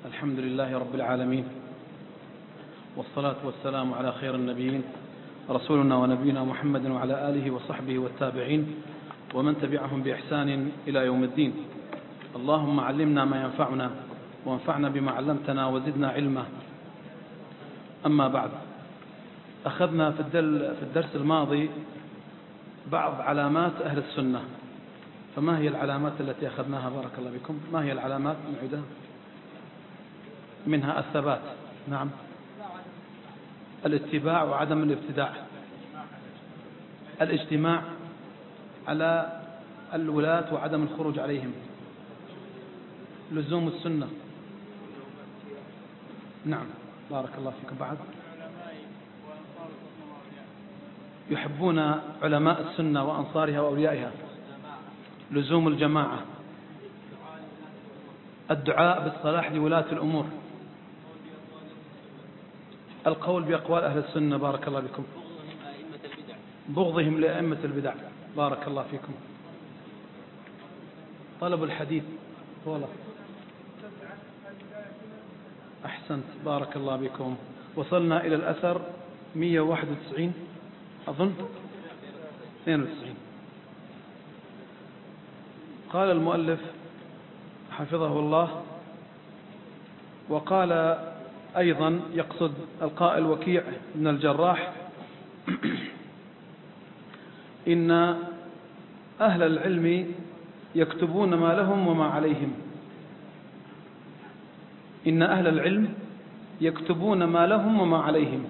الحمد لله رب العالمين، والصلاة والسلام على خير النبيين رسولنا ونبينا محمد وعلى آله وصحبه والتابعين ومن تبعهم بإحسان إلى يوم الدين. اللهم علمنا ما ينفعنا وانفعنا بما علمتنا وزدنا علما. أما بعد، أخذنا في الدرس الماضي بعض علامات أهل السنة، فما هي العلامات التي أخذناها؟ بارك الله بكم. ما هي العلامات؟ نعيدها. منها الثبات، نعم، الاتباع وعدم الابتداع، الاجتماع على الولاة وعدم الخروج عليهم، لزوم السنة، نعم، بارك الله فيكم. بعد يحبون علماء السنة وأنصارها وأوليائها، لزوم الجماعة، الدعاء بالصلاح لولاة الأمور، القول بأقوال أهل السنة، بارك الله بكم، بغضهم لأئمة البدع، بارك الله فيكم، طلب الحديث، والله أحسنت، بارك الله بكم. وصلنا إلى الأثر 191 أظن 92. قال المؤلف حفظه الله: وقال أيضا، يقصد القائل وكيع بن الجراح: إن أهل العلم يكتبون ما لهم وما عليهم. إن أهل العلم يكتبون ما لهم وما عليهم.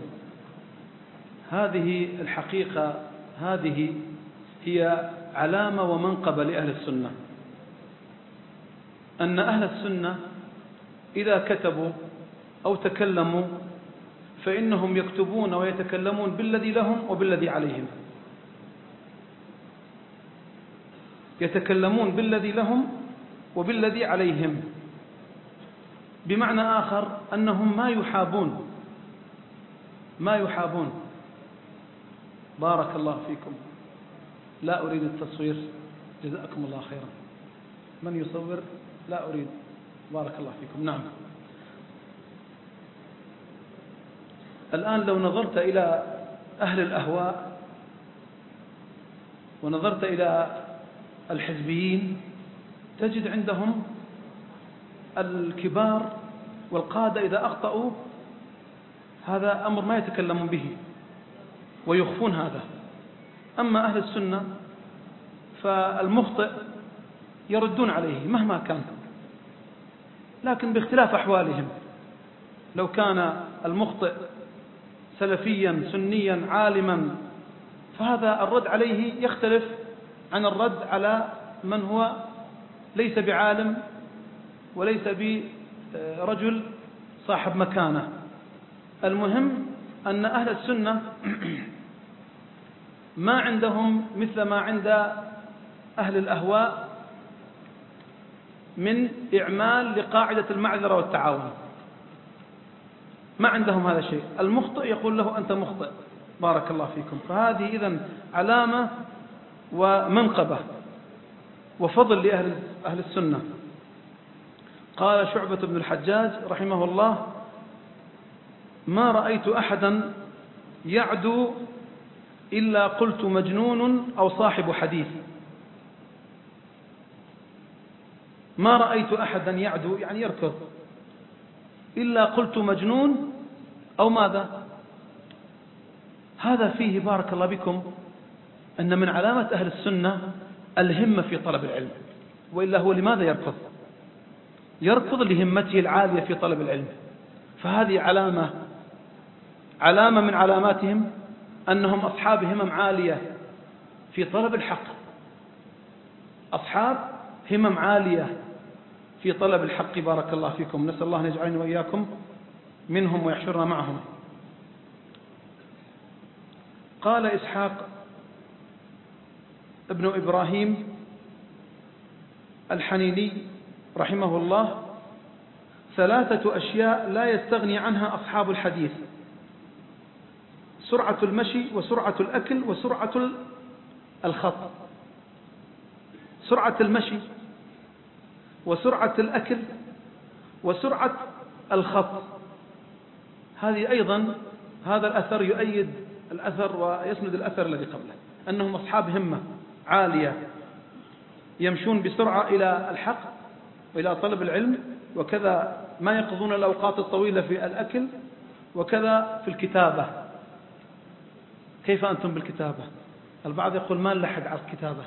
هذه الحقيقة، هذه هي علامة ومنقبة لأهل السنة، أن أهل السنة إذا كتبوا أو تكلموا فإنهم يكتبون ويتكلمون بالذي لهم وبالذي عليهم. يتكلمون بالذي لهم وبالذي عليهم، بمعنى آخر أنهم ما يحابون. بارك الله فيكم. لا أريد التصوير، جزاكم الله خيرا. من يصور؟ لا أريد، بارك الله فيكم. نعم، الآن لو نظرت إلى أهل الأهواء ونظرت إلى الحزبيين تجد عندهم الكبار والقادة إذا أخطأوا هذا أمر ما يتكلمون به ويخفون هذا. أما أهل السنة فالمخطئ يردون عليه مهما كان، لكن باختلاف أحوالهم. لو كان المخطئ سلفيا سنيا عالما فهذا الرد عليه يختلف عن الرد على من هو ليس بعالم وليس برجل صاحب مكانة. المهم أن أهل السنة ما عندهم مثل ما عند أهل الأهواء من إعمال لقاعدة المعذرة والتعاون، ما عندهم هذا الشيء. المخطئ يقول له أنت مخطئ، بارك الله فيكم. فهذه إذن علامة ومنقبة وفضل لأهل السنة. قال شعبة بن الحجاج رحمه الله: ما رأيت أحدا يعدو إلا قلت مجنون أو صاحب حديث. ما رأيت أحدا يعدو يعني يركض إلا قلت مجنون أو ماذا. هذا فيه بارك الله بكم أن من علامة أهل السنة الهمة في طلب العلم، وإلا هو لماذا يركض؟ يركض لهمته العالية في طلب العلم. فهذه علامة من علاماتهم أنهم أصحاب همم عالية في طلب الحق، أصحاب همم عالية في طلب الحق، بارك الله فيكم. نسأل الله أن يجعلنا وإياكم منهم ويحشرنا معهم. قال إسحاق ابن إبراهيم الحنيني رحمه الله: 3 أشياء لا يستغني عنها أصحاب الحديث: سرعة المشي وسرعة الأكل وسرعة الخط. سرعة المشي وسرعة الأكل وسرعة الخط. هذه أيضا هذا الأثر يؤيد الأثر ويسند الأثر الذي قبله، أنهم أصحاب همة عالية يمشون بسرعة إلى الحق وإلى طلب العلم، وكذا ما يقضون الأوقات الطويلة في الأكل، وكذا في الكتابة. كيف أنتم بالكتابة؟ البعض يقول ما نلحق على الكتابة.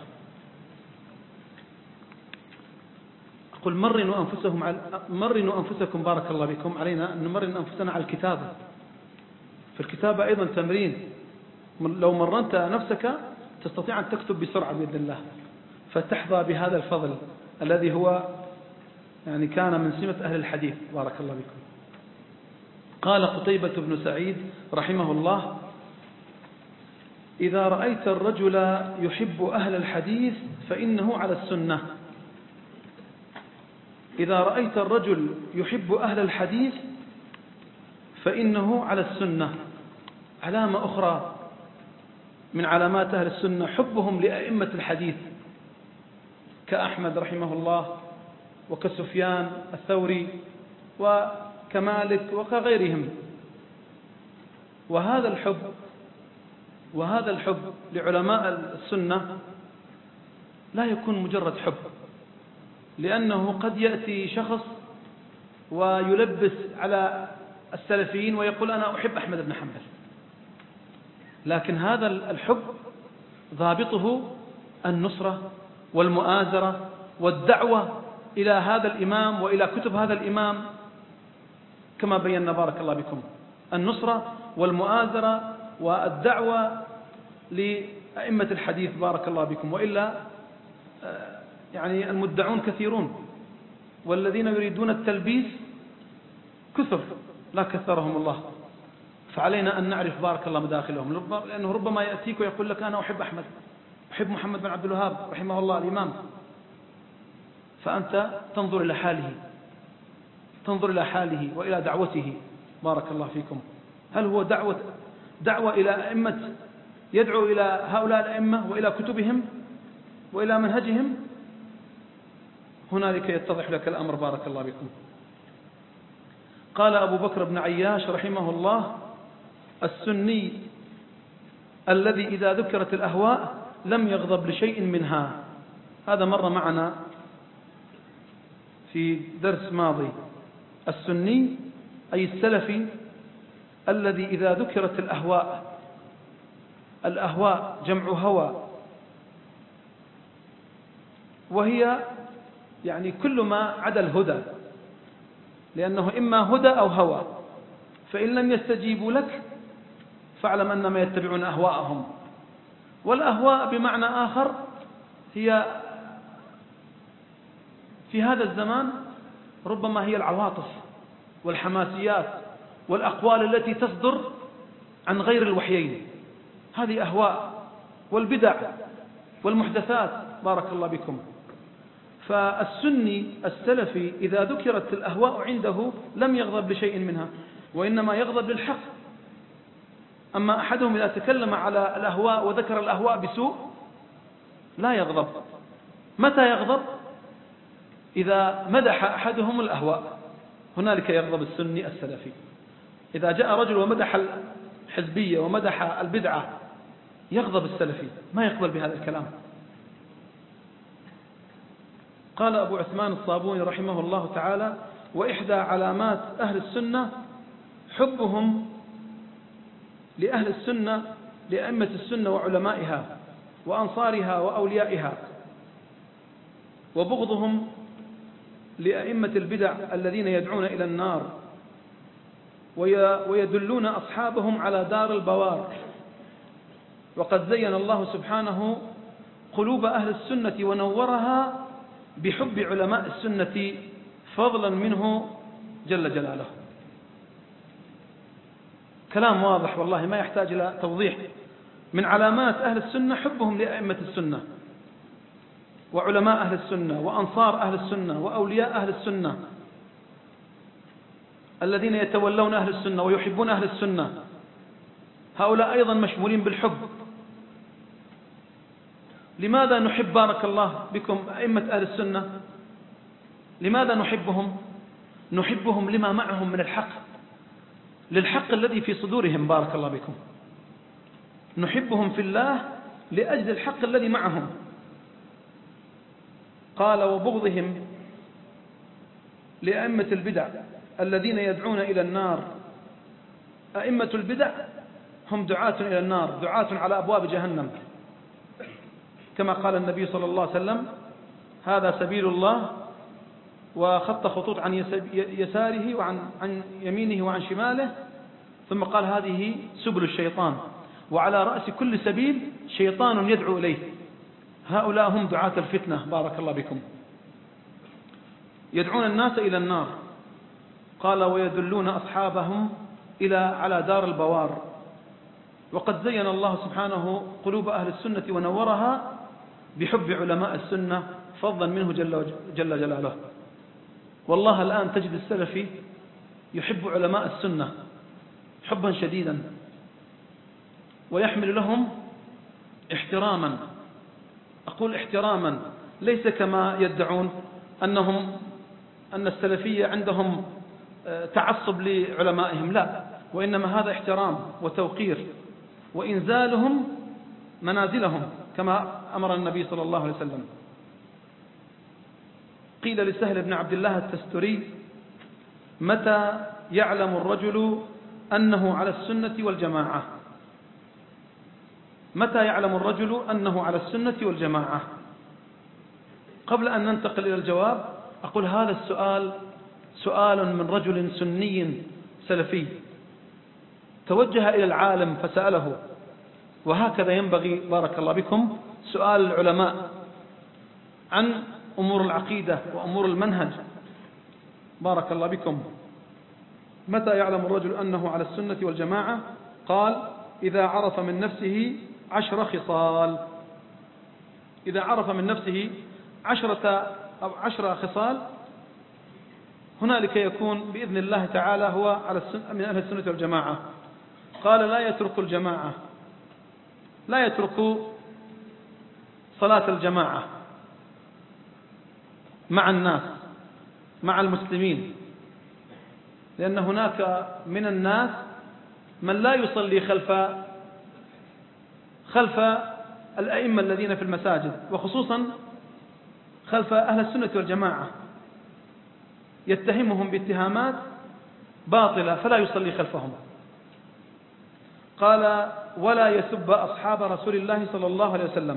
أقول مرنوا أنفسكم بارك الله بكم، علينا أن نمرن أنفسنا على الكتابة. في الكتابة أيضا تمرين، لو مرنت نفسك تستطيع أن تكتب بسرعة بإذن الله، فتحظى بهذا الفضل الذي هو يعني كان من سمة أهل الحديث بارك الله بكم. قال قتيبة بن سعيد رحمه الله: إذا رأيت الرجل يحب أهل الحديث فإنه على السنة. إذا رأيت الرجل يحب أهل الحديث فإنه على السنة. علامة أخرى من علامات أهل السنة حبهم لأئمة الحديث كأحمد رحمه الله، وكسفيان الثوري، وكمالك، وكغيرهم. وهذا الحب لعلماء السنة لا يكون مجرد حب، لأنه قد يأتي شخص ويلبس على السلفيين ويقول أنا أحب أحمد بن حنبل، لكن هذا الحب ضابطه النصرة والمؤازرة والدعوة إلى هذا الإمام وإلى كتب هذا الإمام، كما بينا بارك الله بكم، النصرة والمؤازرة والدعوة لأئمة الحديث بارك الله بكم. وإلا يعني المدعون كثيرون، والذين يريدون التلبيس كثر لا كثرهم الله. فعلينا أن نعرف بارك الله مداخلهم، لأنه ربما يأتيك ويقول لك أنا أحب أحمد، أحب محمد بن عبد الوهاب رحمه الله الإمام، فأنت تنظر إلى حاله وإلى دعوته بارك الله فيكم. هل هو دعوة إلى أئمة، يدعو إلى هؤلاء الأئمة وإلى كتبهم وإلى منهجهم؟ هنالك يتضح لك الأمر بارك الله بكم. قال أبو بكر بن عياش رحمه الله: السني الذي إذا ذكرت الأهواء لم يغضب لشيء منها. هذا مر معنا في درس ماضي. السني أي السلفي الذي إذا ذكرت الأهواء جمع هوى، وهي يعني كل ما عدا الهدى، لأنه إما هدى أو هوى، فإن لم يستجيبوا لك فاعلم أنما يتبعون أهواءهم. والأهواء بمعنى آخر هي في هذا الزمان ربما هي العواطف والحماسيات والأقوال التي تصدر عن غير الوحيين، هذه أهواء، والبدع والمحدثات بارك الله بكم. فالسني السلفي إذا ذكرت الأهواء عنده لم يغضب لشيء منها، وإنما يغضب للحق. أما أحدهم إذا تكلم على الأهواء وذكر الأهواء بسوء لا يغضب. متى يغضب؟ إذا مدح أحدهم الأهواء، هنالك يغضب السني السلفي. إذا جاء رجل ومدح الحزبية ومدح البدعة يغضب السلفي، ما يقبل بهذا الكلام. قال أبو عثمان الصابوني رحمه الله تعالى: وإحدى علامات أهل السنة حبهم لأهل السنة، لأئمة السنة وعلمائها وأنصارها وأوليائها، وبغضهم لأئمة البدع الذين يدعون إلى النار ويدلون أصحابهم على دار البوار. وقد زين الله سبحانه قلوب أهل السنة ونورها بحب علماء السنة فضلا منه جل جلاله. كلام واضح والله ما يحتاج إلى توضيح. من علامات أهل السنة حبهم لأئمة السنة وعلماء أهل السنة وأنصار أهل السنة وأولياء أهل السنة الذين يتولون أهل السنة ويحبون أهل السنة، هؤلاء أيضا مشمولين بالحب. لماذا نحب بارك الله بكم أئمة أهل السنة؟ لماذا نحبهم؟ نحبهم لما معهم من الحق، للحق الذي في صدورهم، بارك الله بكم. نحبهم في الله لأجل الحق الذي معهم. قال: وبغضهم لأئمة البدع الذين يدعون إلى النار. أئمة البدع هم دعاة إلى النار، دعاة على أبواب جهنم، كما قال النبي صلى الله عليه وسلم: هذا سبيل الله، وخط خطوط عن يساره وعن يمينه وعن شماله، ثم قال: هذه سبل الشيطان، وعلى رأس كل سبيل شيطان يدعو إليه. هؤلاء هم دعاة الفتنة، بارك الله بكم، يدعون الناس إلى النار. قال: ويدلون أصحابهم على دار البوار. وقد زين الله سبحانه قلوب أهل السنة ونورها بحب علماء السنة، فضلا منه جل جلاله. والله الآن تجد السلفي يحب علماء السنة حبا شديدا، ويحمل لهم احتراما. أقول احتراما، ليس كما يدعون أن السلفية عندهم تعصب لعلمائهم، لا، وإنما هذا احترام وتوقير وإنزالهم منازلهم كما أمر النبي صلى الله عليه وسلم. قيل لسهل بن عبد الله التستري: متى يعلم الرجل أنه على السنة والجماعة؟ متى يعلم الرجل أنه على السنة والجماعة؟ قبل أن ننتقل إلى الجواب أقول: هذا السؤال سؤال من رجل سني سلفي توجه إلى العالم فسأله، وهكذا ينبغي، بارك الله بكم، سؤال العلماء عن أمور العقيدة وأمور المنهج، بارك الله بكم. متى يعلم الرجل أنه على السنة والجماعة؟ قال: إذا عرف من نفسه 10 خصال. إذا عرف من نفسه 10 خصال، هنالك يكون بإذن الله تعالى هو من أهل السنة والجماعة. قال: لا يترك الجماعة، لا يترك صلاة الجماعة مع الناس، مع المسلمين، لأن هناك من الناس من لا يصلي خلف الأئمة الذين في المساجد، وخصوصا خلف أهل السنة والجماعة، يتهمهم باتهامات باطلة فلا يصلي خلفهم. قال: ولا يسب أصحاب رسول الله صلى الله عليه وسلم.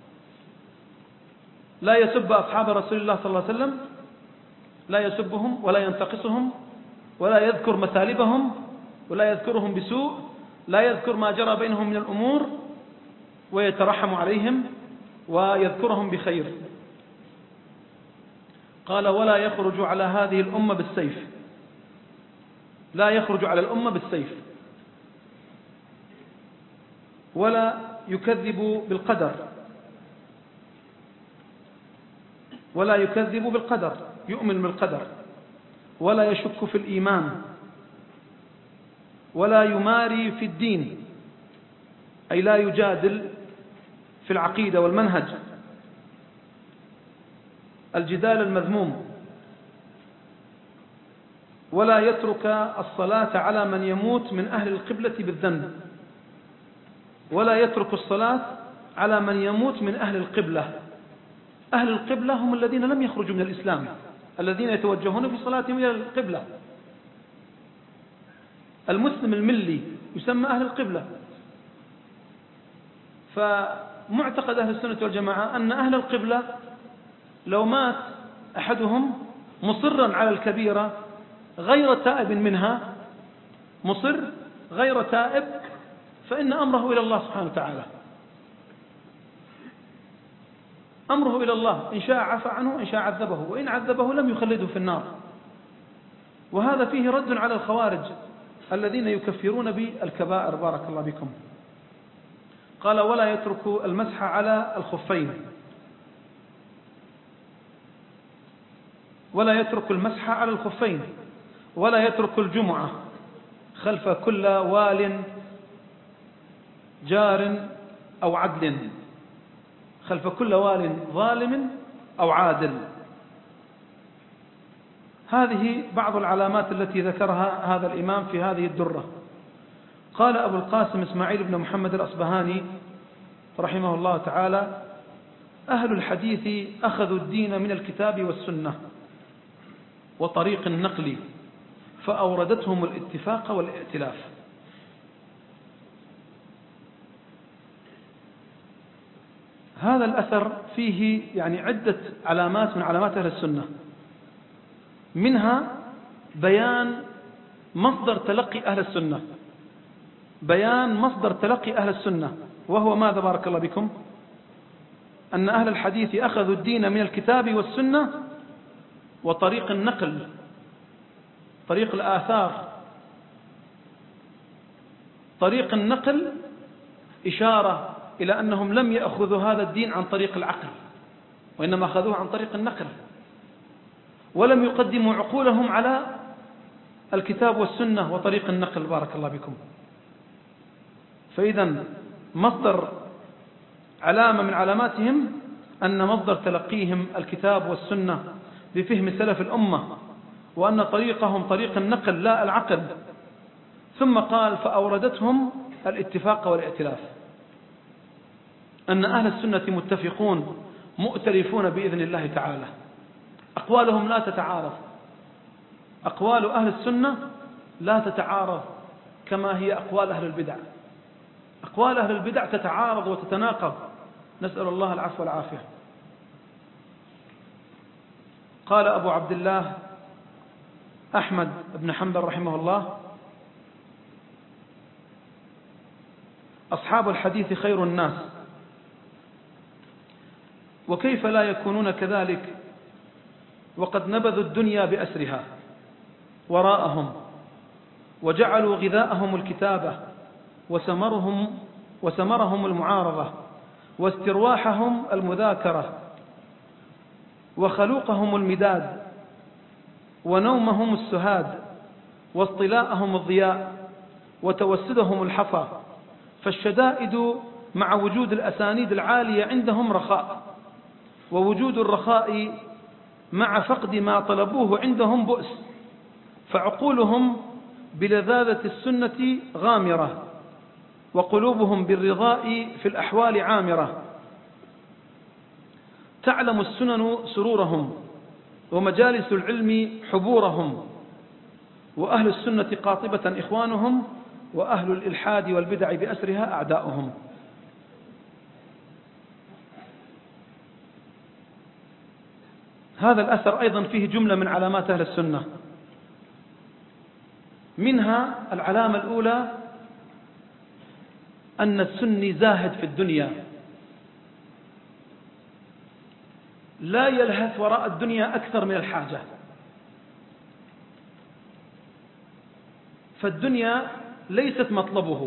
لا يسب أصحاب رسول الله صلى الله عليه وسلم، لا يسبهم ولا ينتقصهم ولا يذكر مثالبهم ولا يذكرهم بسوء، لا يذكر ما جرى بينهم من الأمور، ويترحم عليهم ويذكرهم بخير. قال: ولا يخرج على هذه الأمة بالسيف. لا يخرج على الأمة بالسيف. ولا يكذب بالقدر، ولا يكذب بالقدر، يؤمن بالقدر. ولا يشك في الإيمان، ولا يماري في الدين، أي لا يجادل في العقيدة والمنهج الجدال المذموم. ولا يترك الصلاة على من يموت من أهل القبلة بالذنب. ولا يترك الصلاة على من يموت من أهل القبلة. أهل القبلة هم الذين لم يخرجوا من الإسلام، الذين يتوجهون في صلاتهم إلى القبلة. المسلم الملي يسمى أهل القبلة. فمعتقد أهل السنة والجماعة أن أهل القبلة لو مات أحدهم مصرا على الكبيرة غير تائب منها، مصر غير تائب، فإن أمره إلى الله سبحانه وتعالى. أمره إلى الله، إن شاء عفى عنه، إن شاء عذبه، وإن عذبه لم يخلده في النار. وهذا فيه رد على الخوارج الذين يكفرون بالكبائر، بارك الله بكم. قال: ولا يترك المسح على الخفين. ولا يترك المسح على الخفين. ولا يترك الجمعة خلف كل وال جار أو عدل، خلف كل وال ظالم أو عادل. هذه بعض العلامات التي ذكرها هذا الإمام في هذه الدرة. قال أبو القاسم إسماعيل بن محمد الأصبهاني رحمه الله تعالى: أهل الحديث أخذوا الدين من الكتاب والسنة وطريق النقل فأوردتهم الاتفاق والائتلاف. هذا الأثر فيه يعني عدة علامات من علامات أهل السنة، منها بيان مصدر تلقي أهل السنة، بيان مصدر تلقي أهل السنة، وهو ماذا بارك الله بكم؟ أن أهل الحديث أخذوا الدين من الكتاب والسنة وطريق النقل، طريق الآثار. طريق النقل إشارة إلى أنهم لم يأخذوا هذا الدين عن طريق العقل، وإنما أخذوه عن طريق النقل، ولم يقدموا عقولهم على الكتاب والسنة وطريق النقل بارك الله بكم. فإذا مصدر علامة من علاماتهم أن مصدر تلقيهم الكتاب والسنة بفهم سلف الأمة، وأن طريقهم طريق النقل لا العقل. ثم قال: فأوردتهم الاتفاق والائتلاف، أن أهل السنة متفقون مؤتلفون بإذن الله تعالى، أقوالهم لا تتعارض، أقوال أهل السنة لا تتعارض كما هي أقوال أهل البدع. أقوال أهل البدع تتعارض وتتناقض، نسأل الله العفو والعافية. قال أبو عبد الله أحمد بن حنبل رحمه الله: أصحاب الحديث خير الناس، وكيف لا يكونون كذلك وقد نبذوا الدنيا بأسرها وراءهم، وجعلوا غذاءهم الكتابة، وسمرهم المعارضة، واسترواحهم المذاكرة، وخلوقهم المداد، ونومهم السهاد، واصطلاءهم الضياء، وتوسدهم الحصى. فالشدائد مع وجود الأسانيد العالية عندهم رخاء، ووجود الرخاء مع فقد ما طلبوه عندهم بؤس. فعقولهم بلذاذة السنة غامرة، وقلوبهم بالرضاء في الأحوال عامرة. تعلم السنن سرورهم، ومجالس العلم حبورهم، وأهل السنة قاطبة إخوانهم، وأهل الإلحاد والبدع بأسرها أعداؤهم. هذا الأثر أيضا فيه جملة من علامات أهل السنة، منها العلامة الأولى أن السني زاهد في الدنيا، لا يلهث وراء الدنيا أكثر من الحاجة. فالدنيا ليست مطلبه،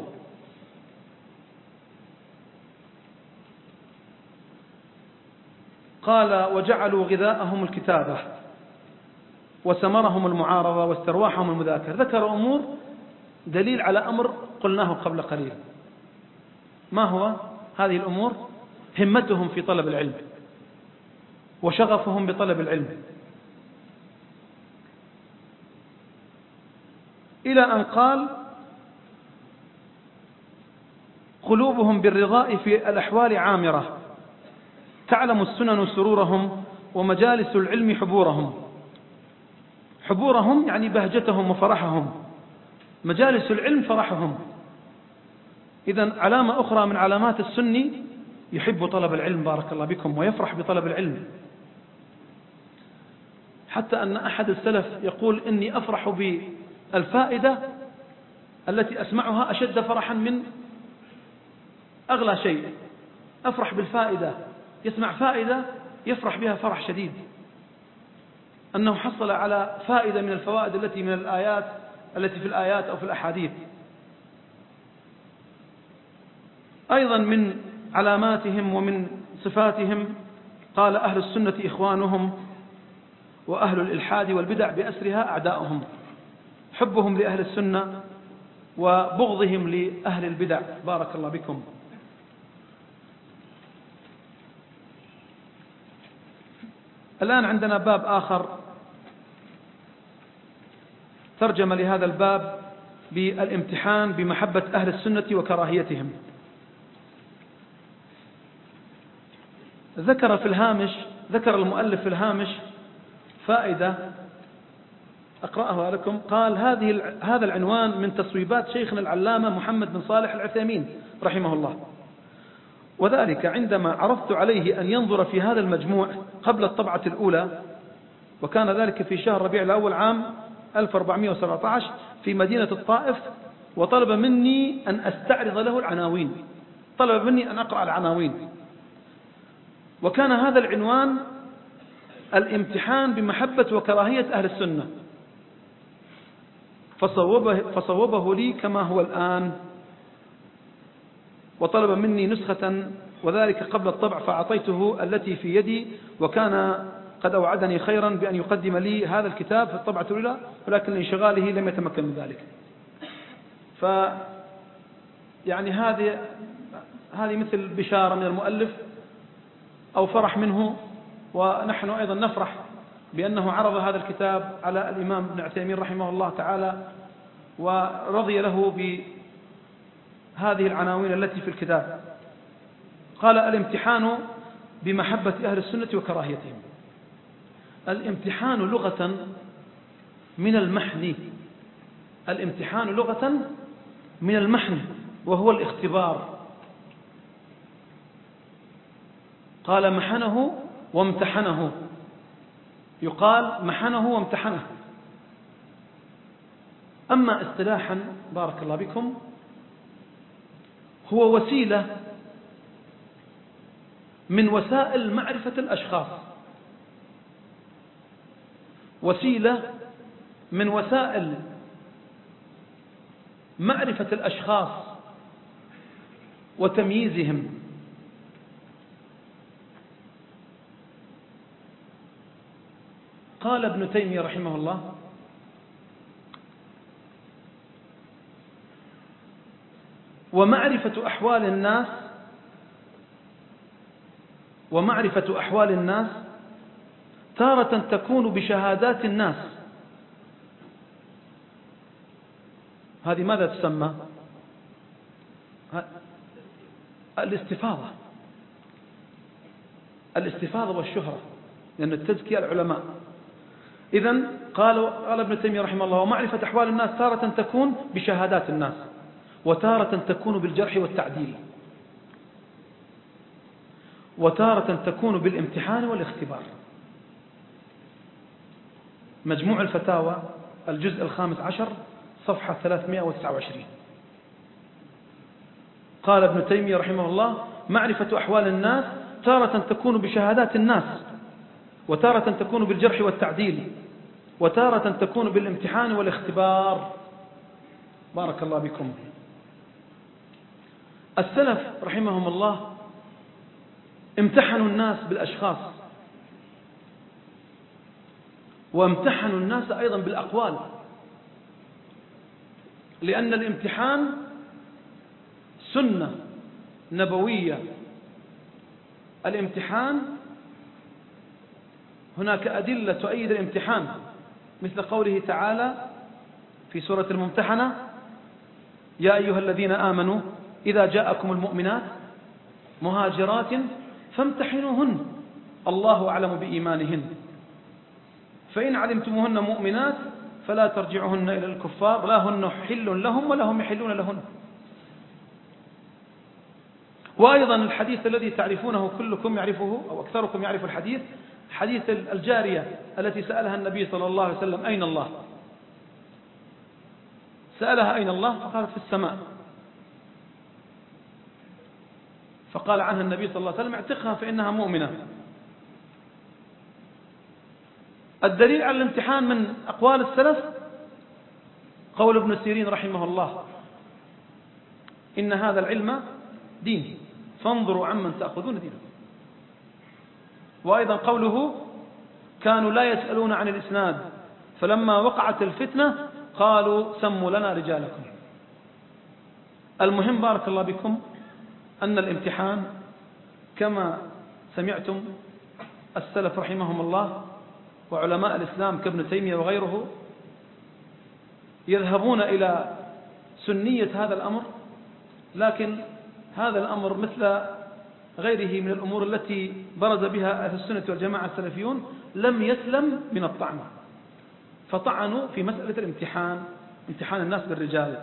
قال: وجعلوا غذاءهم الكتابة، وسمرهم المعارضة، واسترواحهم المذاكرة. ذكر أمور دليل على أمر قلناه قبل قليل. ما هو هذه الأمور؟ همتهم في طلب العلم، وشغفهم بطلب العلم، إلى أن قال: قلوبهم بالرضاء في الأحوال عامرة. تعلم السنن سرورهم، ومجالس العلم حبورهم. حبورهم يعني بهجتهم وفرحهم، مجالس العلم فرحهم. إذن علامة أخرى من علامات السني يحب طلب العلم بارك الله بكم، ويفرح بطلب العلم، حتى أن أحد السلف يقول: إني أفرح بالفائدة التي أسمعها أشد فرحا من أغلى شيء. أفرح بالفائدة، يسمع فائدة يفرح بها فرح شديد، أنه حصل على فائدة من الفوائد التي من الآيات التي في الآيات أو في الأحاديث. أيضا من علاماتهم ومن صفاتهم قال: أهل السنة إخوانهم، وأهل الإلحاد والبدع بأسرها أعداؤهم. حبهم لأهل السنة وبغضهم لأهل البدع بارك الله بكم. الآن عندنا باب آخر ترجم لهذا الباب بالامتحان بمحبة أهل السنة وكراهيتهم. ذكر المؤلف في الهامش فائدة أقرأها لكم. قال: هذا العنوان من تصويبات شيخنا العلامة محمد بن صالح العثيمين رحمه الله، وذلك عندما عرضت عليه أن ينظر في هذا المجموع قبل الطبعة الأولى، وكان ذلك في شهر ربيع الأول عام 1417 في مدينة الطائف، وطلب مني أن أستعرض له العناوين، طلب مني أن أقرأ العناوين، وكان هذا العنوان الامتحان بمحبة وكراهية أهل السنة، فصوبه لي كما هو الآن، وطلب مني نسخة وذلك قبل الطبع، فأعطيته التي في يدي، وكان قد أوعدني خيرا بأن يقدم لي هذا الكتاب في الطبعة الأولى، ولكن لانشغاله لم يتمكن من ذلك. يعني هذه مثل بشارة من المؤلف أو فرح منه، ونحن أيضا نفرح بأنه عرض هذا الكتاب على الإمام ابن عثيمين رحمه الله تعالى، ورضي له بهذه العناوين التي في الكتاب. قال: الامتحان بمحبة أهل السنة وكراهيتهم. الامتحان لغة من المحن، الامتحان لغة من المحن وهو الاختبار. قال: محنه وامتحنه، يقال محنه وامتحنه. أما اصطلاحا بارك الله بكم، هو وسيلة من وسائل معرفة الأشخاص، وسيلة من وسائل معرفة الأشخاص وتمييزهم. قال ابن تيمية رحمه الله: ومعرفة أحوال الناس تارة تكون بشهادات الناس. هذه ماذا تسمى؟ الاستفاضة والشهرة، لأن التزكية العلماء. إذن قال ابن تيمية رحمه الله: ومعرفة أحوال الناس تارة تكون بشهادات الناس، وتارة تكون بالجرح والتعديل، وتارة تكون بالامتحان والاختبار. مجموع الفتاوى الجزء 15 صفحة 329. قال ابن تيمية رحمه الله: معرفة أحوال الناس تارة تكون بشهادات الناس، وتارة تكون بالجرح والتعديل، وتارة تكون بالامتحان والاختبار. بارك الله بكم. السلف رحمهم الله امتحنوا الناس بالأشخاص، وامتحنوا الناس أيضا بالأقوال، لأن الامتحان سنة نبوية. الامتحان هناك أدلة تؤيد الامتحان، مثل قوله تعالى في سورة الممتحنة: يا أيها الذين آمنوا إذا جاءكم المؤمنات مهاجرات فامتحنوهن الله أعلم بإيمانهن، فإن علمتموهن مؤمنات فلا ترجعوهن إلى الكفار لا هن حل لهم ولا هم يحلون لهن. وأيضا الحديث الذي تعرفونه كلكم يعرفه أو أكثركم يعرف الحديث، حديث الجارية التي سألها النبي صلى الله عليه وسلم: أين الله؟ سألها: أين الله؟ فقالت: في السماء. فقال عنها النبي صلى الله عليه وسلم: اعتقها فإنها مؤمنة. الدليل على الامتحان من أقوال السلف قول ابن سيرين رحمه الله: إن هذا العلم دين فانظروا عمن تأخذون دينه. وأيضا قوله: كانوا لا يسألون عن الإسناد فلما وقعت الفتنة قالوا سموا لنا رجالكم. المهم بارك الله بكم أن الامتحان كما سمعتم السلف رحمهم الله وعلماء الإسلام كابن تيمية وغيره يذهبون إلى سنية هذا الأمر، لكن هذا الأمر مثل غيره من الأمور التي برز بها أهل السنة والجماعة السلفيون لم يسلم من الطعن، فطعنوا في مسألة الامتحان، امتحان الناس بالرجال،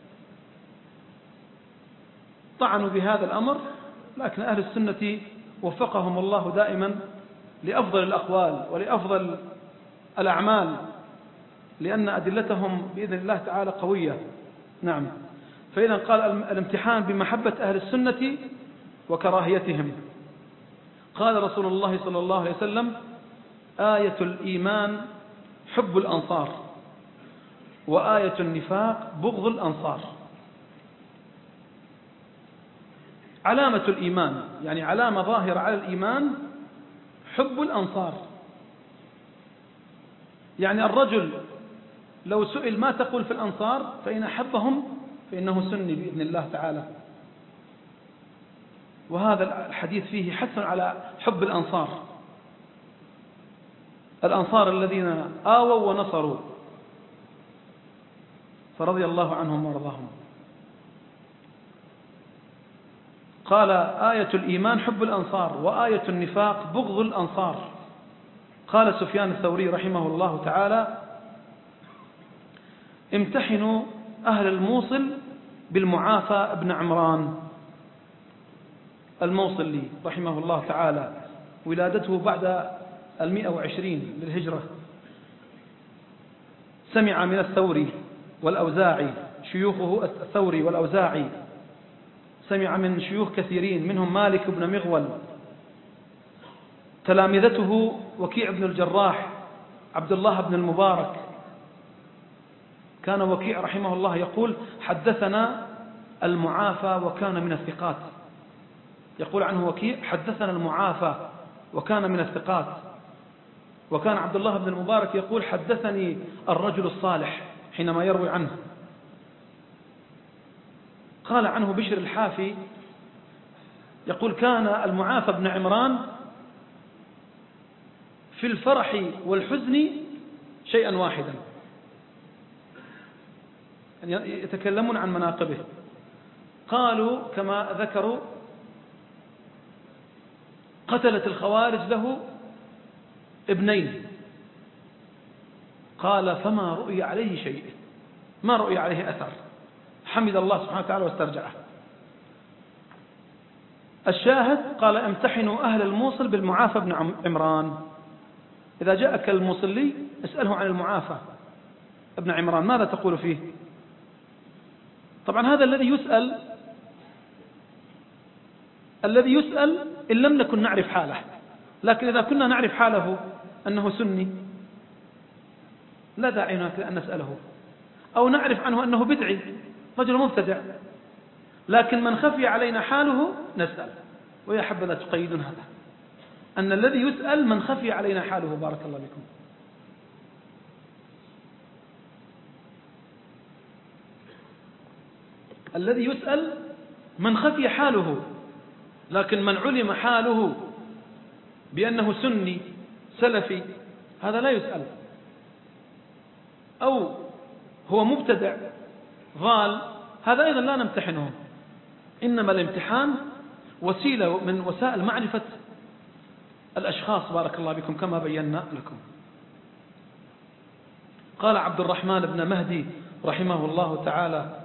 طعنوا بهذا الأمر. لكن أهل السنة وفقهم الله دائما لأفضل الأقوال ولأفضل الأعمال، لأن أدلتهم بإذن الله تعالى قوية. نعم. فإذا قال الامتحان بمحبة أهل السنة وكراهيتهم. قال رسول الله صلى الله عليه وسلم: آية الإيمان حب الأنصار، وآية النفاق بغض الأنصار. علامة الإيمان، يعني علامة ظاهرة على الإيمان، حب الأنصار. يعني الرجل لو سئل ما تقول في الأنصار، فإن أحبهم فإنه سني بإذن الله تعالى. وهذا الحديث فيه حث على حب الأنصار، الأنصار الذين آووا ونصروا، فرضي الله عنهم وارضاهم. قال: آية الإيمان حب الأنصار، وآية النفاق بغض الأنصار. قال سفيان الثوري رحمه الله تعالى: امتحنوا أهل الموصل بالمعافى بن عمران. الموصلي رحمه الله تعالى، ولادته بعد 120 للهجرة، سمع من الثوري والأوزاعي، شيوخه الثوري والأوزاعي، سمع من شيوخ كثيرين منهم مالك بن مغول. تلامذته وكيع بن الجراح، عبد الله بن المبارك. كان وكيع رحمه الله يقول: حدثنا المعافى وكان من الثقات. يقول عنه وكيع: حدثنا المعافى وكان من الثقات. وكان عبد الله بن المبارك يقول: حدثني الرجل الصالح، حينما يروي عنه. قال عنه بشر الحافي يقول: كان المعافى بن عمران في الفرح والحزن شيئا واحدا. يتكلمون عن مناقبه. قالوا كما ذكروا: قتلت الخوارج له ابنين. قال: فما رؤي عليه شيء، ما رؤي عليه أثر، حمد الله سبحانه وتعالى واسترجعه. الشاهد قال: امتحنوا أهل الموصل بالمعافى بن عمران. إذا جاءك الموصلي اسأله عن المعافى ابن عمران، ماذا تقول فيه؟ طبعا هذا الذي يسأل إن لم نكن نعرف حاله، لكن إذا كنا نعرف حاله أنه سني لا داعي أن نسأله، أو نعرف عنه أنه بدعي، رجل مبتدع. لكن من خفي علينا حاله نسأل. ويا حبذا تقيدون هذا، أن الذي يسأل من خفي علينا حاله. بارك الله بكم. الذي يسأل من خفي حاله، لكن من علم حاله بأنه سني سلفي هذا لا يسأل، أو هو مبتدع ضال، هذا أيضا لا نمتحنه. إنما الامتحان وسيلة من وسائل معرفة الأشخاص. بارك الله بكم كما بينا لكم. قال عبد الرحمن بن مهدي رحمه الله تعالى: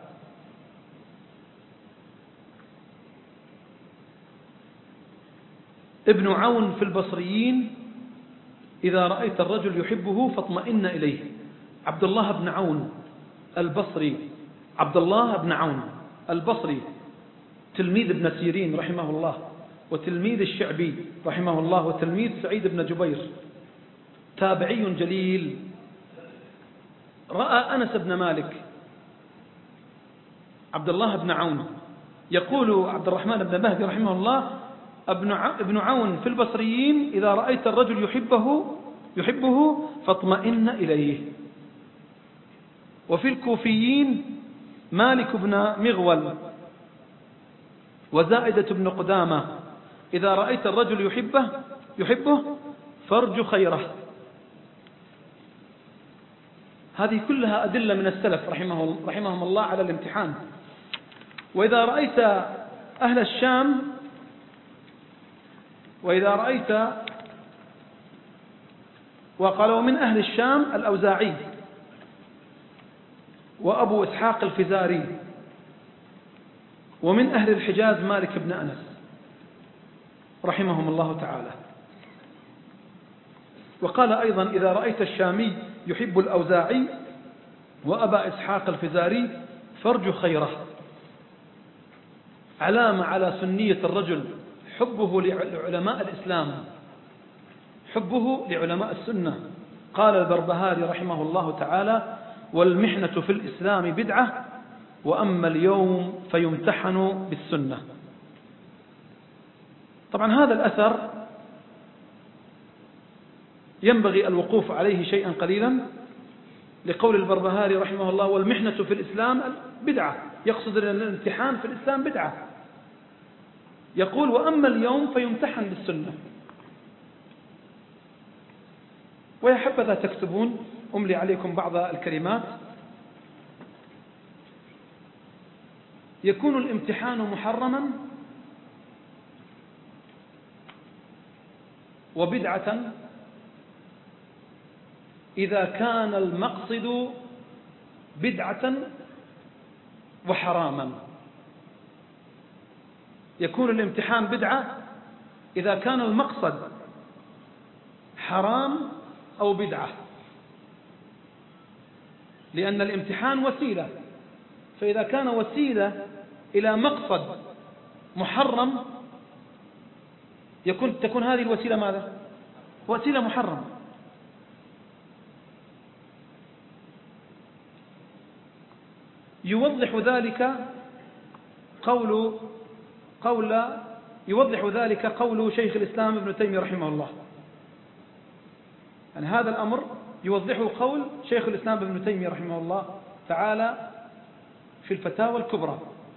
ابن عون في البصريين: إذا رأيت الرجل يحبه فاطمئن إليه. عبد الله بن عون البصري، عبد الله بن عون البصري، تلميذ ابن سيرين رحمه الله، وتلميذ الشعبي رحمه الله، وتلميذ سعيد بن جبير، تابعي جليل. رأى أنس بن مالك. عبد الله بن عون يقول عبد الرحمن بن مهدي رحمه الله: ابن عون في البصريين: إذا رأيت الرجل يحبه فاطمئن إليه. وفي الكوفيين: مالك بن مغول وزائدة بن قدامة: إذا رأيت الرجل يحبه فارج خيره. هذه كلها أدلة من السلف رحمهم الله على الامتحان. وإذا رأيت أهل الشام، وقالوا من أهل الشام الأوزاعي وأبو إسحاق الفزاري، ومن أهل الحجاز مالك بن أنس رحمهم الله تعالى. وقال أيضا إذا رأيت الشامي يحب الأوزاعي وأبا إسحاق الفزاري فارجو خيره. علامة على سنية الرجل حبه لعلماء الإسلام، حبه لعلماء السنة. قال البربهاري رحمه الله تعالى: والمحنة في الإسلام بدعة، وأما اليوم فيمتحن بالسنة. طبعا هذا الأثر ينبغي الوقوف عليه شيئا قليلا لقول البربهاري رحمه الله: والمحنة في الإسلام بدعة، يقصد أن الامتحان في الإسلام بدعة. يقول: وأما اليوم فيمتحن بالسنة. ويا حبذا تكتبون، أملي عليكم بعض الكلمات. يكون الامتحان محرما وبدعة إذا كان المقصد بدعة وحراما. يكون الامتحان بدعة إذا كان المقصد حرام أو بدعة، لأن الامتحان وسيلة، فإذا كان وسيلة إلى مقصد محرم تكون هذه الوسيلة ماذا؟ وسيلة محرم. يوضح ذلك قول شيخ الإسلام ابن تيمية رحمه الله. يعني هذا الأمر يوضحه قول شيخ الإسلام ابن تيمية رحمه الله تعالى في الفتاوى الكبرى،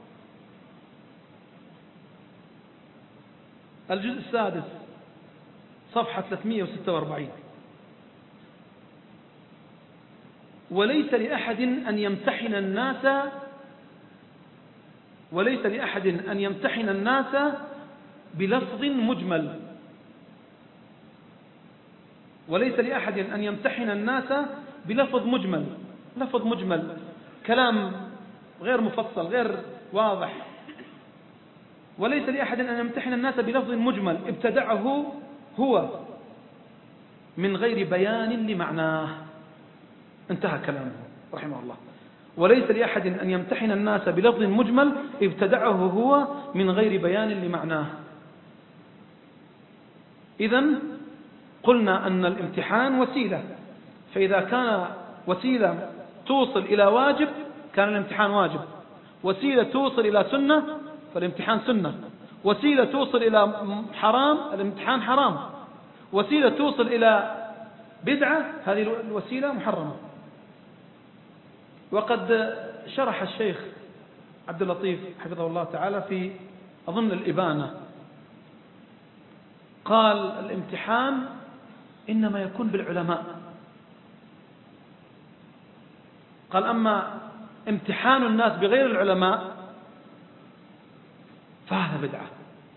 الجزء السادس صفحة 346: وليس لأحد أن يمتحن الناس بلفظ مجمل. وليس لأحد أن يمتحن الناس بلفظ مجمل. لفظ مجمل كلام غير مفصل غير واضح. وليس لأحد أن يمتحن الناس بلفظ مجمل ابتدعه هو من غير بيان لمعناه. انتهى كلامه رحمه الله. وليس لأحد أن يمتحن الناس بلفظ مجمل ابتدعه هو من غير بيان لمعناه. إذن قلنا أن الامتحان وسيلة، فإذا كان وسيلة توصل إلى واجب كان الامتحان واجب، وسيلة توصل إلى سنة فالامتحان سنة، وسيلة توصل إلى حرام الامتحان حرام، وسيلة توصل إلى بدعة هذه الوسيلة محرمة. وقد شرح الشيخ عبد اللطيف حفظه الله تعالى في أظن الإبانة، قال الامتحان إنما يكون بالعلماء. قال أما امتحان الناس بغير العلماء فهذا بدعة.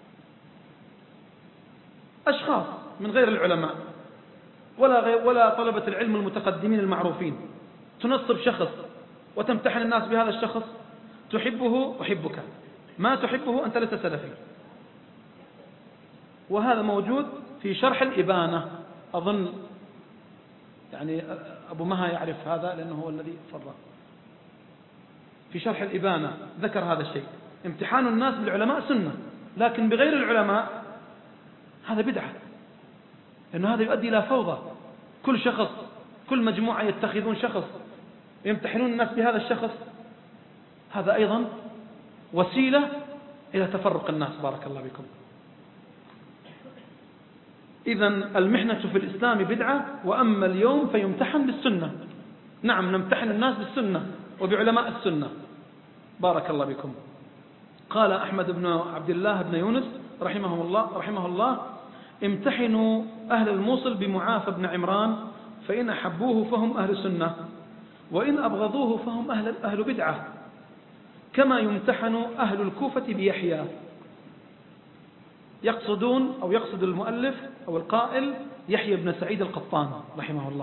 أشخاص من غير العلماء ولا طلبة العلم المتقدمين المعروفين تنصب شخص وتمتحن الناس بهذا الشخص، تحبه أحبك، ما تحبه أنت لست سلفي. وهذا موجود في شرح الإبانة، أظن يعني أبو مها يعرف هذا لأنه هو الذي صرح في شرح الإبانة، ذكر هذا الشيء. امتحان الناس بالعلماء سنة، لكن بغير العلماء هذا بدعة، لأنه هذا يؤدي إلى فوضى. كل مجموعة يتخذون شخص يمتحنون الناس بهذا الشخص، هذا أيضا وسيلة إلى تفرق الناس. بارك الله بكم. إذن المحنة في الإسلام بدعة، وأما اليوم فيمتحن بالسنة. نعم، نمتحن الناس بالسنة وبعلماء السنة. بارك الله بكم. قال أحمد بن عبد الله بن يونس رحمه الله: امتحنوا أهل الموصل بمعافى بن عمران فإن أحبوه فهم أهل السنة، وإن أبغضوه فهم أهل بدعة، كما يمتحن أهل الكوفة بيحيى. يقصدون أو يقصد المؤلف أو القائل يحيى بن سعيد القطان رحمه الله.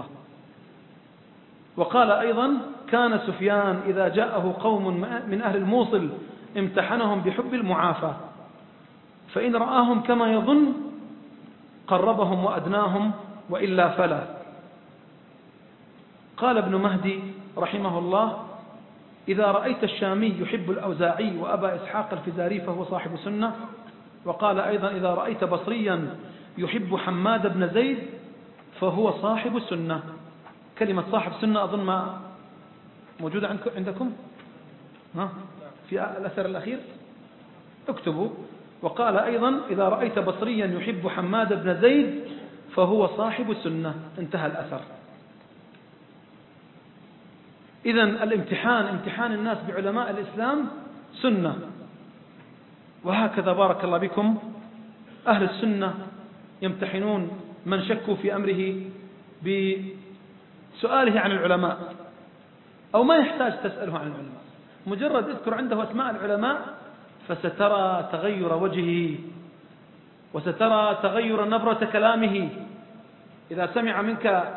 وقال أيضا: كان سفيان إذا جاءه قوم من أهل الموصل امتحنهم بحب المعافى، فإن رآهم كما يظن قربهم وأدناهم، وإلا فلا. قال ابن مهدي رحمه الله: إذا رأيت الشامي يحب الأوزاعي وأبا إسحاق الفزاري فهو صاحب سنة. وقال أيضا: إذا رأيت بصريا يحب حماد بن زيد فهو صاحب السنة. كلمة صاحب سنة أظن ما موجودة عندكم في الأثر الأخير، اكتبوا. وقال أيضا: إذا رأيت بصريا يحب حماد بن زيد فهو صاحب السنة. انتهى الأثر. إذن الامتحان، امتحان الناس بعلماء الإسلام سنة. وهكذا بارك الله بكم أهل السنة يمتحنون من شكوا في أمره بسؤاله عن العلماء، أو ما يحتاج تسأله عن العلماء، مجرد اذكر عنده أسماء العلماء فسترى تغير وجهه وسترى تغير نبرة كلامه. إذا سمع منك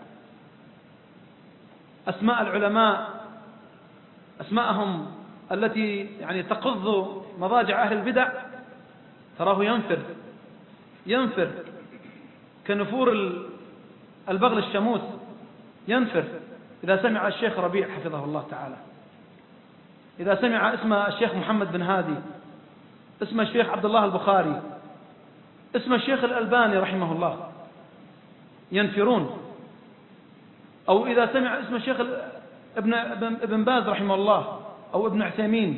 أسماء العلماء، أسماءهم التي يعني تقض مضاجع أهل البدع، تراه ينفر كنفور البغل الشموس، ينفر إذا سمع الشيخ ربيع حفظه الله تعالى، إذا سمع اسم الشيخ محمد بن هادي، اسم الشيخ عبد الله البخاري، اسم الشيخ الألباني رحمه الله، ينفرون. أو إذا سمع اسم الشيخ ابن باز رحمه الله، أو ابن عثيمين،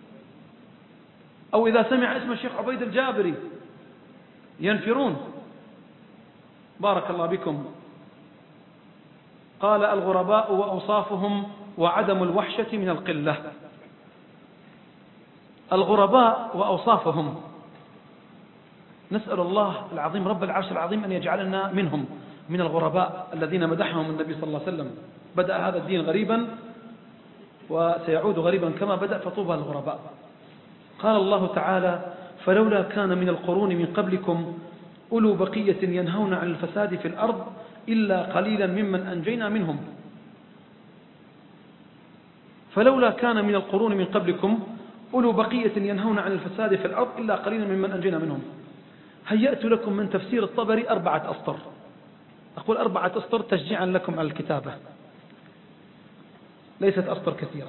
أو إذا سمع اسم الشيخ عبيد الجابري، ينفرون. بارك الله بكم. قال: الغرباء وأوصافهم وعدم الوحشة من القلة. الغرباء وأوصافهم، نسأل الله العظيم رب العرش العظيم أن يجعلنا منهم، من الغرباء الذين مدحهم النبي صلى الله عليه وسلم. بدأ هذا الدين غريبا وسيعود غريبا كما بدأ، فطوبى للغرباء. قال الله تعالى: فلولا كان من القرون من قبلكم أولو بقية ينهون عن الفساد في الأرض إلا قليلا ممن أنجينا منهم. فلولا كان من القرون من قبلكم أولو بقية ينهون عن الفساد في الأرض إلا قليلا ممن أنجينا منهم. هيأت لكم من تفسير الطبري 4 أسطر. أقول 4 أسطر تشجيعا لكم على الكتابة، ليست أسطر كثيرة.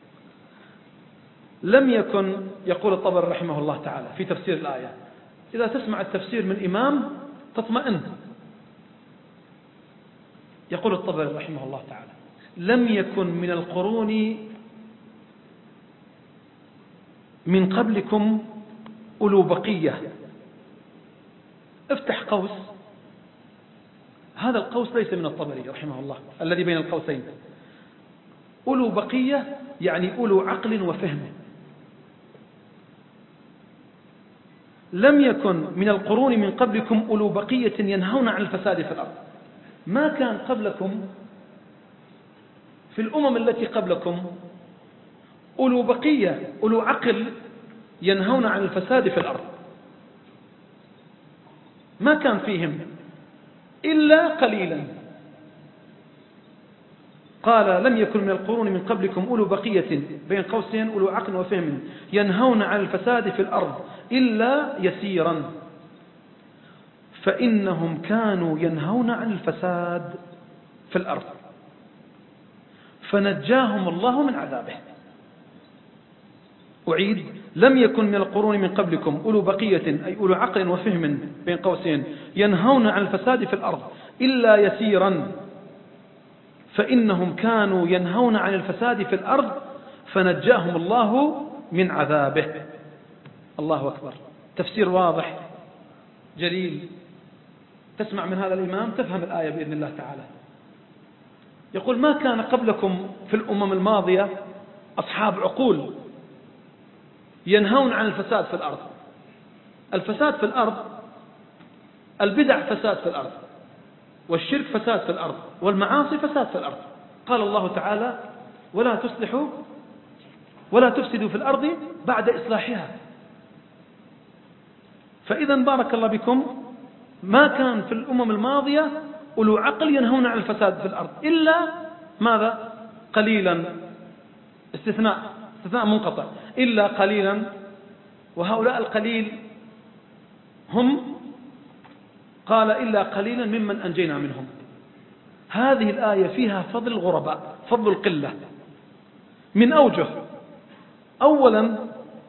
لم يكن، يقول الطبري رحمه الله تعالى في تفسير الآية، إذا تسمع التفسير من إمام تطمئن. يقول الطبري رحمه الله تعالى: لم يكن من القرون من قبلكم أولو بقية. افتح قوس، هذا القوس ليس من الطبري رحمه الله الذي بين القوسين. أولو بقية يعني أولو عقل وفهم. لم يكن من القرون من قبلكم أولو بقية ينهون عن الفساد في الأرض. ما كان قبلكم في الأمم التي قبلكم أولو بقية، أولو عقل ينهون عن الفساد في الأرض، ما كان فيهم إلا قليلا. قال: لم يكن من القرون من قبلكم أولو بقية بين قوسين أولو عقل وفهم ينهون عن الفساد في الأرض إلا يسيرا، فإنهم كانوا ينهون عن الفساد في الأرض فنجاهم الله من عذابه. أعيد: لم يكن من القرون من قبلكم أولو بقية أي أولو عقل وفهم بين قوسين ينهون عن الفساد في الأرض إلا يسيرا، فإنهم كانوا ينهون عن الفساد في الأرض فنجاهم الله من عذابه. الله أكبر. تفسير واضح جليل. تسمع من هذا الإمام تفهم الآية بإذن الله تعالى. يقول: ما كان قبلكم في الأمم الماضية أصحاب عقول ينهون عن الفساد في الأرض. الفساد في الأرض، البدع فساد في الأرض، والشرك فساد في الأرض، والمعاصي فساد في الأرض. قال الله تعالى: ولا تصلحوا ولا تفسدوا في الأرض بعد إصلاحها. فإذا بارك الله بكم ما كان في الأمم الماضية أولو عقل ينهون عن الفساد في الأرض إلا ماذا؟ قليلا، استثناء منقطع، إلا قليلا. وهؤلاء القليل هم قال إلا قليلا ممن أنجينا منهم. هذه الآية فيها فضل الغرباء، فضل القلة من أوجه. أولا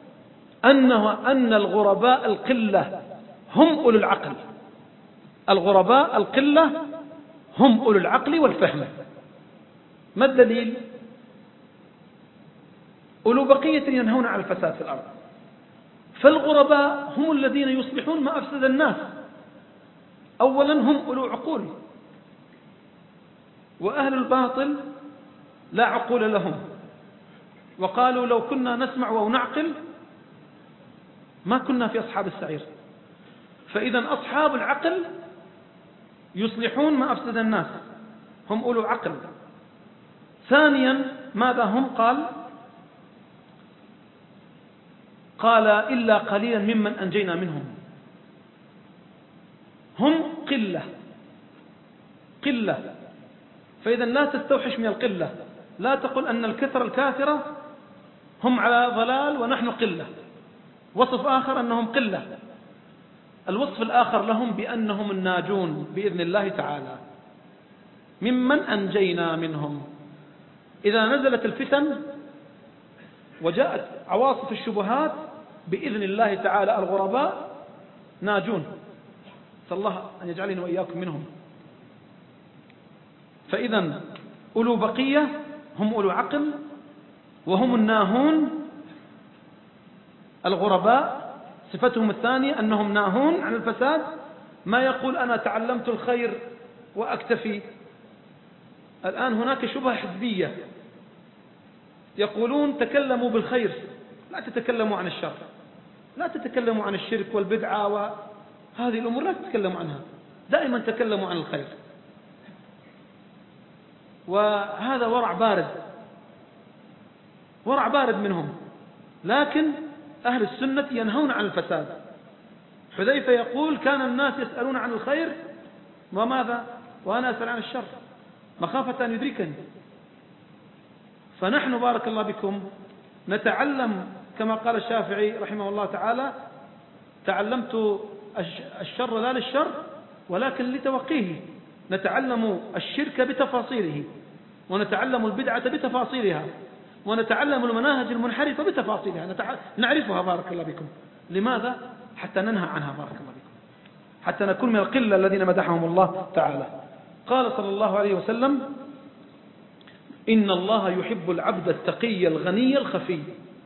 أن الغرباء القلة هم أولو العقل، الغرباء القلة هم أولو العقل والفهم. ما الدليل؟ أولو بقية ينهون عن الفساد في الأرض، فالغرباء هم الذين يصلحون ما أفسد الناس. أولا هم أولو عقول، وأهل الباطل لا عقول لهم، وقالوا لو كنا نسمع أو نعقل ما كنا في أصحاب السعير. فإذا أصحاب العقل يصلحون ما أفسد الناس، هم أولو عقل. ثانيا ماذا هم؟ قال إلا قليلا ممن أنجينا منهم. هم قلة، فإذا لا تستوحش من القلة، لا تقل أن الكثرة الكاثرة هم على ضلال ونحن قلة. وصف آخر أنهم قلة. الوصف الآخر لهم بأنهم الناجون بإذن الله تعالى ممن أنجينا منهم. إذا نزلت الفتن وجاءت عواصف الشبهات بإذن الله تعالى الغرباء ناجون، نسأل الله أن يجعلنا وإياكم منهم. فإذا أولو بقية هم أولو عقل وهم الناهون. الغرباء صفتهم الثانية أنهم ناهون عن الفساد، ما يقول أنا تعلمت الخير وأكتفي. الآن هناك شبهة حزبية، يقولون تكلموا بالخير لا تتكلموا عن الشر، لا تتكلموا عن الشرك والبدعة وهذه الأمور لا تتكلموا عنها، دائما تكلموا عن الخير. وهذا ورع بارد منهم. لكن أهل السنة ينهون عن الفساد. حذيفة يقول كان الناس يسألون عن الخير وماذا وأنا أسأل عن الشر مخافة أن يدركني. فنحن بارك الله بكم نتعلم كما قال الشافعي رحمه الله تعالى: تعلمت الشر لا للشر ولكن لتوقيه. نتعلم الشرك بتفاصيله، ونتعلم البدعة بتفاصيلها، ونتعلم المناهج المنحرفة بتفاصيلها، نعرفها بارك الله بكم. لماذا؟ حتى ننهى عنها بارك الله بكم، حتى نكون من القلة الذين مدحهم الله تعالى. قال صلى الله عليه وسلم: إن الله يحب العبد التقي الغني الخفي.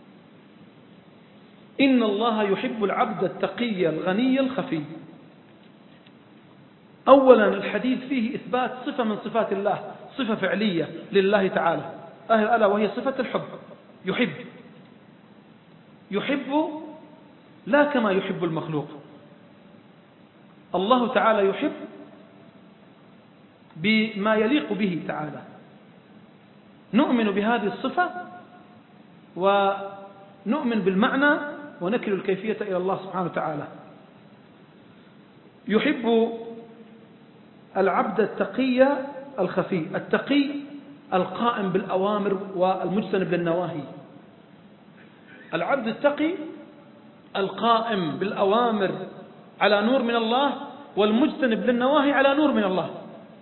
إن الله يحب العبد التقي الغني الخفي. أولا الحديث فيه إثبات صفة من صفات الله، صفة فعلية لله تعالى، ألا وهي صفة الحب. يحب لا كما يحب المخلوق. الله تعالى يحب بما يليق به تعالى. نؤمن بهذه الصفة ونؤمن بالمعنى ونكل الكيفية إلى الله سبحانه وتعالى. يحب العبد التقي الخفي. التقي القائم بالأوامر والمجتنب للنواهي. العبد التقي القائم بالأوامر على نور من الله والمجتنب للنواهي على نور من الله.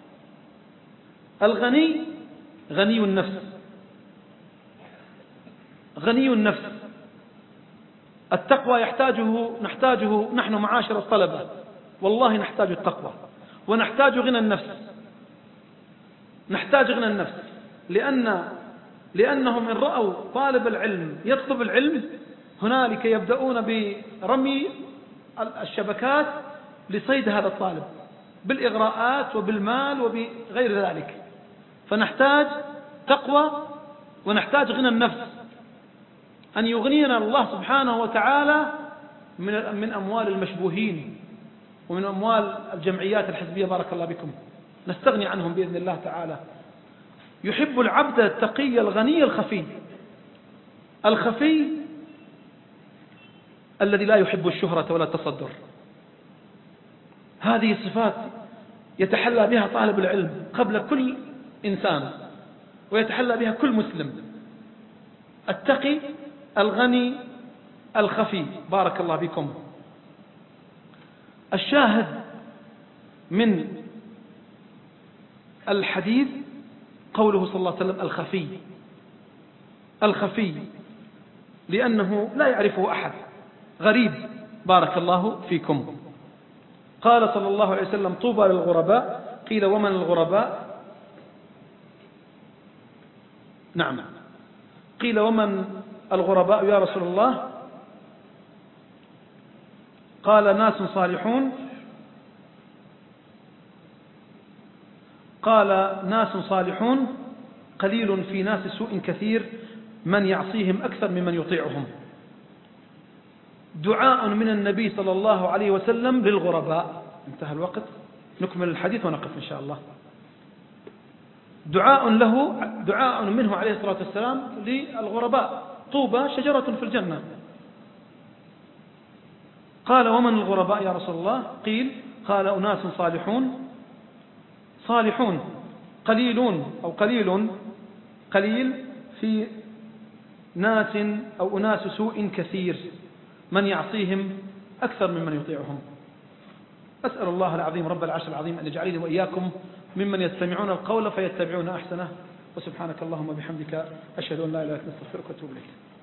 الغني غني النفس. التقوى نحتاجه نحن معاشر الطلبة، والله نحتاج التقوى ونحتاج غنى النفس. لأنهم إن رأوا طالب العلم يطلب العلم هنالك يبدأون برمي الشبكات لصيد هذا الطالب بالإغراءات وبالمال وبغير ذلك. فنحتاج تقوى ونحتاج غنى النفس، أن يغنينا الله سبحانه وتعالى من أموال المشبوهين ومن أموال الجمعيات الحزبية بارك الله بكم، نستغني عنهم بإذن الله تعالى. يحب العبد التقي الغني الخفي. الخفي الذي لا يحب الشهرة ولا التصدر. هذه صفات يتحلى بها طالب العلم قبل كل إنسان، ويتحلى بها كل مسلم. التقي الغني الخفي. بارك الله بكم. الشاهد من الحديث قوله صلى الله عليه وسلم الخفي. الخفي لأنه لا يعرفه أحد، غريب. بارك الله فيكم. قال صلى الله عليه وسلم طوبى للغرباء. قيل ومن الغرباء؟ نعم، قيل ومن الغرباء يا رسول الله؟ قال ناس صالحون. قال ناس صالحون قليل في ناس سوء كثير من يعصيهم أكثر ممن يطيعهم. دعاء من النبي صلى الله عليه وسلم للغرباء. انتهى الوقت، نكمل الحديث ونقف إن شاء الله. دعاء منه عليه الصلاة والسلام للغرباء. طوبى شجرة في الجنة. قال ومن الغرباء يا رسول الله؟ قال أناس صالحون قليلون أو قليل في ناس أو أناس سوء كثير من يعصيهم أكثر ممن يطيعهم. أسأل الله العظيم رب العرش العظيم أن يجعلني وإياكم ممن يستمعون القول فيتبعون أحسنه. وسبحانك اللهم وبحمدك أشهد أن لا إله إلا أنت أستغفرك وأتوب إليك.